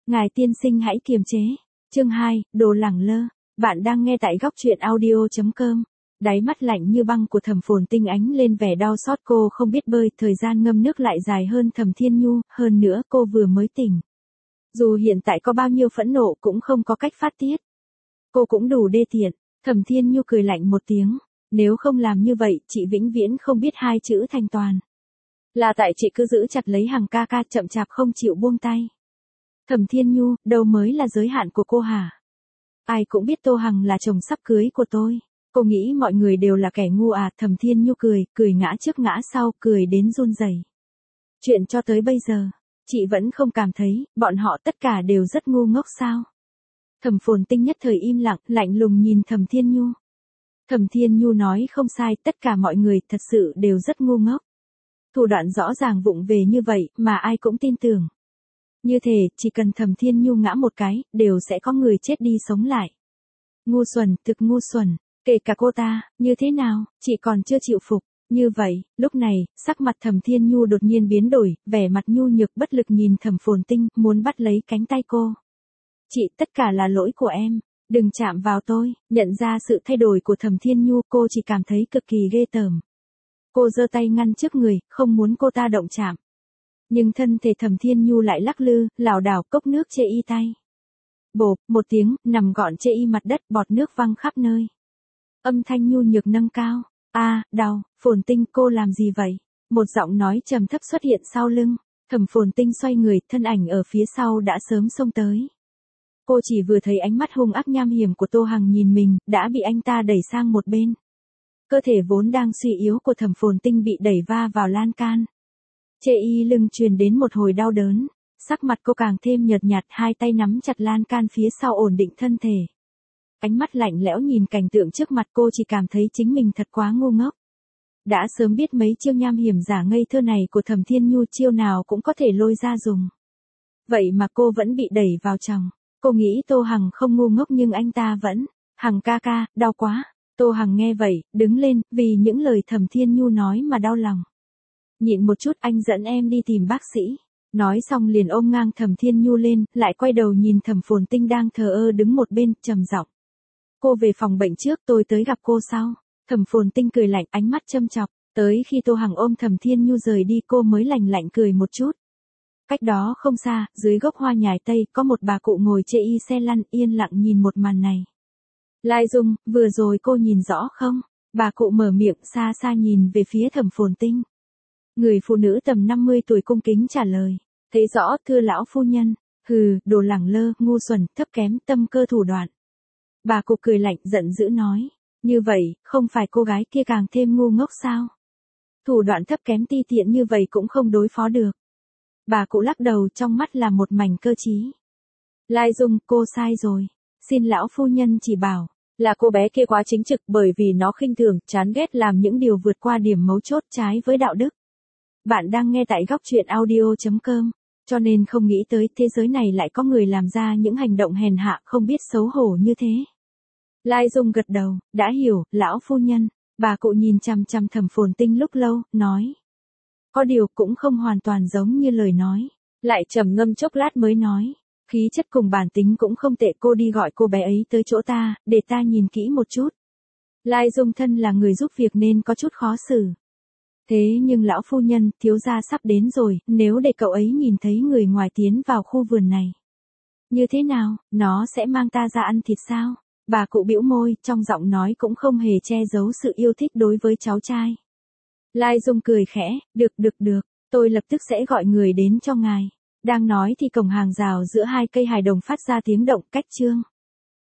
Ngài tiên sinh hãy kiềm chế. Chương 2, đồ lẳng lơ. Bạn đang nghe tại góc truyện audio.com. Đáy mắt lạnh như băng của Thẩm Phồn Tinh ánh lên vẻ đau xót, cô không biết bơi, thời gian ngâm nước lại dài hơn Thẩm Thiên Nhu, hơn nữa cô vừa mới tỉnh. Dù hiện tại có bao nhiêu phẫn nộ cũng không có cách phát tiết. Cô cũng đủ đê tiện. Thẩm Thiên Nhu cười lạnh một tiếng. Nếu không làm như vậy, chị vĩnh viễn không biết hai chữ thanh toàn. Là tại chị cứ giữ chặt lấy Hằng ca ca, chậm chạp không chịu buông tay. Thẩm Thiên Nhu, đâu mới là giới hạn của cô hả? Ai cũng biết Tô Hằng là chồng sắp cưới của tôi. Cô nghĩ mọi người đều là kẻ ngu à? Thẩm Thiên Nhu cười ngã trước ngã sau, cười đến run rẩy. Chuyện cho tới bây giờ, chị vẫn không cảm thấy, bọn họ tất cả đều rất ngu ngốc sao? Thẩm Phồn Tinh nhất thời im lặng, lạnh lùng nhìn Thẩm Thiên Nhu. Thẩm Thiên Nhu nói không sai, tất cả mọi người thật sự đều rất ngu ngốc. Thủ đoạn rõ ràng vụng về như vậy, mà ai cũng tin tưởng. Như thế, chỉ cần Thẩm Thiên Nhu ngã một cái, đều sẽ có người chết đi sống lại. Ngu xuẩn, thực ngu xuẩn, kể cả cô ta, như thế nào, chị còn chưa chịu phục. Như vậy, lúc này, sắc mặt Thẩm Thiên Nhu đột nhiên biến đổi, vẻ mặt nhu nhược bất lực nhìn Thẩm Phồn Tinh, muốn bắt lấy cánh tay cô. Chị, tất cả là lỗi của em, đừng chạm vào tôi. Nhận ra sự thay đổi của Thẩm Thiên Nhu, cô chỉ cảm thấy cực kỳ ghê tởm. Cô giơ tay ngăn trước người, không muốn cô ta động chạm. Nhưng thân thể Thẩm Thiên Nhu lại lắc lư, lảo đảo, cốc nước chê y tay. Bộp, một tiếng, nằm gọn chê y mặt đất, bọt nước văng khắp nơi. Âm thanh nhu nhược nâng cao. Đau. Phồn Tinh, cô làm gì vậy? Một giọng nói trầm thấp xuất hiện sau lưng. Thẩm Phồn Tinh xoay người, thân ảnh ở phía sau đã sớm xông tới. Cô chỉ vừa thấy ánh mắt hung ác nham hiểm của Tô Hằng nhìn mình, đã bị anh ta đẩy sang một bên. Cơ thể vốn đang suy yếu của Thẩm Phồn Tinh bị đẩy va vào lan can. Chê y lưng truyền đến một hồi đau đớn, sắc mặt cô càng thêm nhợt nhạt, hai tay nắm chặt lan can phía sau ổn định thân thể. Ánh mắt lạnh lẽo nhìn cảnh tượng trước mặt, cô chỉ cảm thấy chính mình thật quá ngu ngốc. Đã sớm biết mấy chiêu nham hiểm giả ngây thơ này của Thẩm Thiên Nhu chiêu nào cũng có thể lôi ra dùng. Vậy mà cô vẫn bị đẩy vào chồng. Cô nghĩ Tô Hằng không ngu ngốc nhưng anh ta vẫn. Hằng ca ca, đau quá. Tô Hằng nghe vậy, đứng lên, vì những lời Thẩm Thiên Nhu nói mà đau lòng. Nhịn một chút, anh dẫn em đi tìm bác sĩ. Nói xong liền ôm ngang Thẩm Thiên Nhu lên, lại quay đầu nhìn Thẩm Phồn Tinh đang thờ ơ đứng một bên, trầm giọng. Cô về phòng bệnh trước, tôi tới gặp cô sau. Thẩm Phồn Tinh cười lạnh, ánh mắt châm chọc. Tới khi Tô Hằng ôm Thẩm Thiên Nhu rời đi, cô mới lạnh lạnh cười một chút. Cách đó không xa, dưới gốc hoa nhài tây, có một bà cụ ngồi chê y xe lăn, yên lặng nhìn một màn này. Lai Dung, vừa rồi cô nhìn rõ không? Bà cụ mở miệng, xa xa nhìn về phía Thẩm Phồn Tinh. Người phụ nữ tầm 50 tuổi cung kính trả lời. Thấy rõ, thưa lão phu nhân. Hừ, đồ lẳng lơ, ngu xuẩn, thấp kém, tâm cơ thủ đoạn. Bà cụ cười lạnh, giận dữ nói. Như vậy, không phải cô gái kia càng thêm ngu ngốc sao? Thủ đoạn thấp kém ti tiện như vậy cũng không đối phó được. Bà cụ lắc đầu, trong mắt là một mảnh cơ trí. Lai Dung, cô sai rồi. Xin lão phu nhân chỉ bảo. Là cô bé kia quá chính trực, bởi vì nó khinh thường, chán ghét làm những điều vượt qua điểm mấu chốt trái với đạo đức. Bạn đang nghe tại góc truyện audio.com, cho nên không nghĩ tới thế giới này lại có người làm ra những hành động hèn hạ không biết xấu hổ như thế. Lai Dung gật đầu, đã hiểu, lão phu nhân. Bà cụ nhìn chằm chằm Thẩm Phồn Tinh lúc lâu, nói. Có điều cũng không hoàn toàn giống như lời nói. Lại trầm ngâm chốc lát mới nói. Khí chất cùng bản tính cũng không tệ, cô đi gọi cô bé ấy tới chỗ ta, để ta nhìn kỹ một chút. Lai Dung thân là người giúp việc nên có chút khó xử. Thế nhưng lão phu nhân, thiếu gia sắp đến rồi, nếu để cậu ấy nhìn thấy người ngoài tiến vào khu vườn này. Như thế nào, nó sẽ mang ta ra ăn thịt sao? Bà cụ bĩu môi, trong giọng nói cũng không hề che giấu sự yêu thích đối với cháu trai. Lai Dung cười khẽ, được, tôi lập tức sẽ gọi người đến cho ngài. Đang nói thì cổng hàng rào giữa hai cây hài đồng phát ra tiếng động, cách chương.